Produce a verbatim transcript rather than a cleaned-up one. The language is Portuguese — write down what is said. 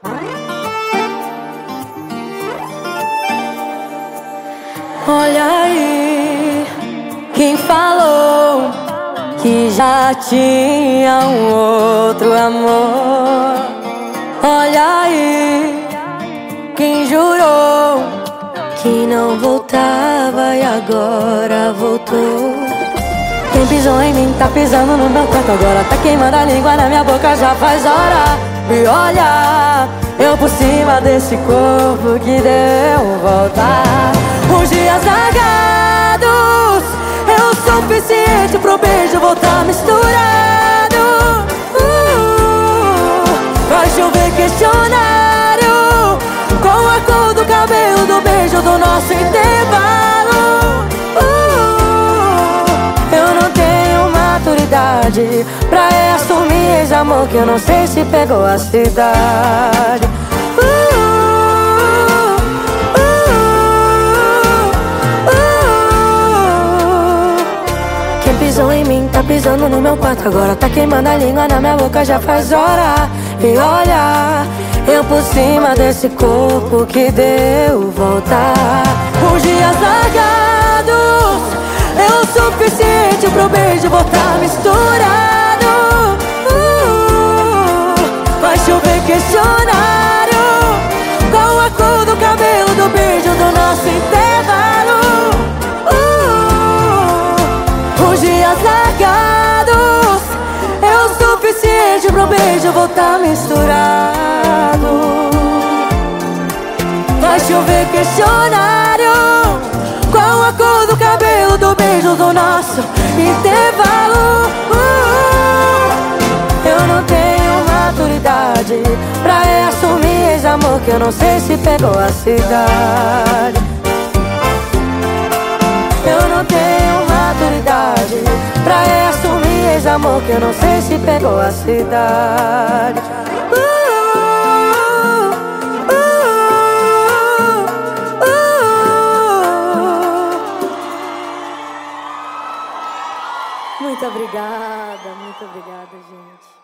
Olha aí, quem falou que já tinha um outro amor? Olha aí, quem jurou que não voltava e agora voltou? Quem pisou em mim tá pisando no meu corpo agora, tá queimando a língua na minha boca já faz hora. E olha, eu por cima desse corpo que deu volta. Os dias largados é o suficiente pro beijo voltar misturado. uh, Vai chover questionário com a cor do cabelo do beijo do nosso intervalo. uh, Eu não tenho maturidade pra assumir esse amor que eu não sei se pegou a cidade. Quem pisou em mim tá pisando no meu quarto agora, tá queimando a língua na minha boca já faz hora. E olha, eu por cima desse corpo que deu volta. Os dias largados é o suficiente pro beijo voltar misturado. uh, Vai chover questionário com a cor do cabelo do beijo do nosso intervalo. Os dias largados é o suficiente pro beijo voltar misturado. Vai chover questionário qual a cor do cabelo do beijo do nosso intervalo. uh, Eu não tenho maturidade pra assumir esse amor que eu não sei se pegou a cidade. Eu não tenho maturidade pra assumir esse amor que eu não sei se pegou a cidade. uh, uh, uh, uh. Muito obrigada, muito obrigada, gente.